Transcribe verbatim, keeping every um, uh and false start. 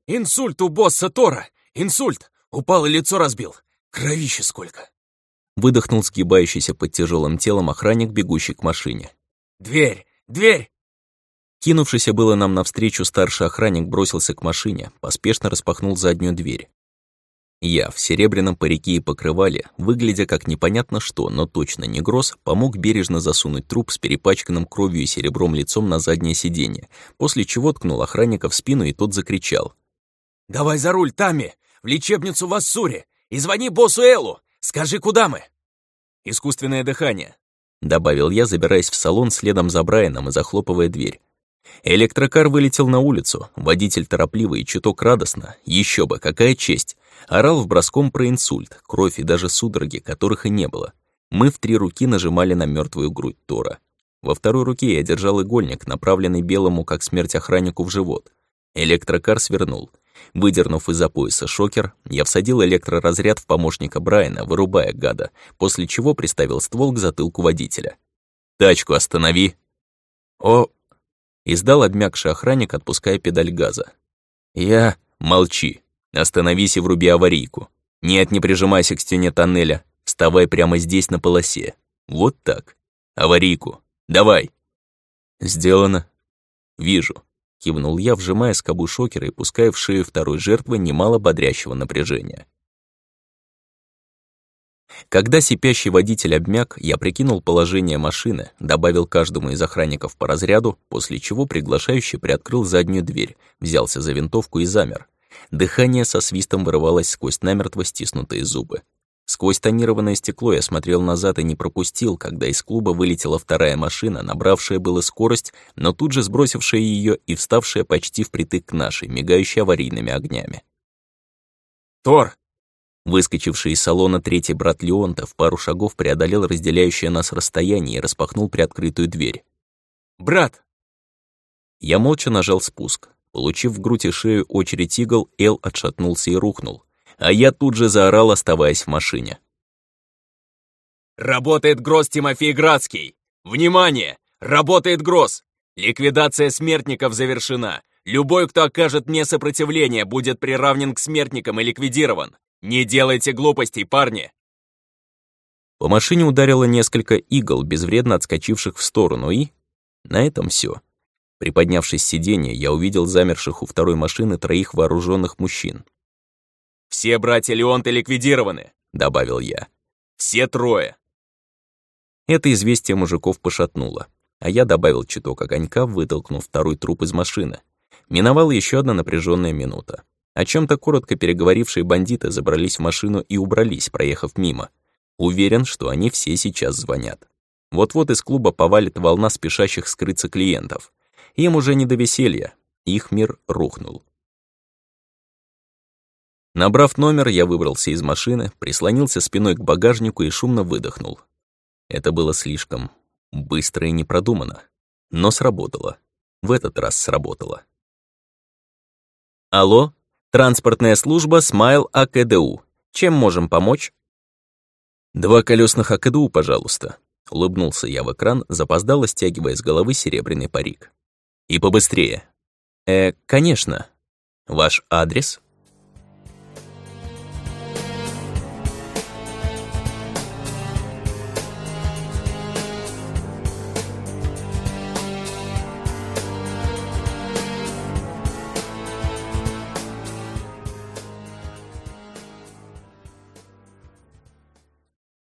Инсульт у босса Тора! Инсульт! Упал и лицо разбил! Кровище сколько!» Выдохнул сгибающийся под тяжелым телом охранник, бегущий к машине. «Дверь! Дверь!» Кинувшийся было нам навстречу старший охранник бросился к машине, поспешно распахнул заднюю дверь. Я в серебряном парике и покрывале, выглядя как непонятно что, но точно не Гросс, помог бережно засунуть труп с перепачканным кровью и серебром лицом на заднее сиденье, после чего ткнул охранника в спину, и тот закричал. «Давай за руль, Тамми! В лечебницу в Ассуре! И звони боссу Эллу! Скажи, куда мы?» «Искусственное дыхание», — добавил я, забираясь в салон следом за Брайаном и захлопывая дверь. Электрокар вылетел на улицу, водитель торопливо и чуток радостно, еще бы, какая честь, орал вброском про инсульт, кровь и даже судороги, которых и не было. Мы в три руки нажимали на мертвую грудь Тора. Во второй руке я держал игольник, направленный белому, как смерть, охраннику в живот. Электрокар свернул. Выдернув из-за пояса шокер, я всадил электроразряд в помощника Брайана, вырубая гада, после чего приставил ствол к затылку водителя. «Тачку останови!» «О!» — издал обмякший охранник, отпуская педаль газа. «Я...» «Молчи! Остановись и вруби аварийку. Нет, не прижимайся к стене тоннеля. Вставай прямо здесь на полосе. Вот так. Аварийку. Давай!» «Сделано!» «Вижу!» — кивнул я, вжимая скобу шокера и пуская в шею второй жертвы немало бодрящего напряжения. Когда сипящий водитель обмяк, я прикинул положение машины, добавил каждому из охранников по разряду, после чего приглашающий приоткрыл заднюю дверь, взялся за винтовку и замер. Дыхание со свистом вырывалось сквозь намертво стиснутые зубы. Сквозь тонированное стекло я смотрел назад и не пропустил, когда из клуба вылетела вторая машина, набравшая было скорость, но тут же сбросившая ее и вставшая почти впритык к нашей, мигающей аварийными огнями. «Тор!» Выскочивший из салона третий брат Леонта в пару шагов преодолел разделяющее нас расстояние и распахнул приоткрытую дверь. «Брат!» Я молча нажал спуск. Получив в грудь и шею очередь игл, Эл отшатнулся и рухнул. А я тут же заорал, оставаясь в машине. «Работает ГРОСС Тимофей Градский! Внимание! Работает ГРОСС! Ликвидация смертников завершена! Любой, кто окажет мне сопротивление, будет приравнен к смертникам и ликвидирован! Не делайте глупостей, парни!» По машине ударило несколько игл, безвредно отскочивших в сторону, и... На этом все. Приподнявшись с сиденья, я увидел замерших у второй машины троих вооруженных мужчин. «Все братья Леонты ликвидированы», — добавил я. «Все трое». Это известие мужиков пошатнуло, а я добавил чуток огонька, вытолкнув второй труп из машины. Миновала еще одна напряженная минута. О чем-то коротко переговорившие бандиты забрались в машину и убрались, проехав мимо. Уверен, что они все сейчас звонят. Вот-вот из клуба повалит волна спешащих скрыться клиентов. Им уже не до веселья, их мир рухнул. Набрав номер, я выбрался из машины, прислонился спиной к багажнику и шумно выдохнул. Это было слишком быстро и непродуманно, но сработало. В этот раз сработало. «Алло, транспортная служба Смайл АКДУ. Чем можем помочь?» «Два колесных АКДУ, пожалуйста», — улыбнулся я в экран, запоздало стягивая с головы серебряный парик. «И побыстрее». «Э, конечно. Ваш адрес?»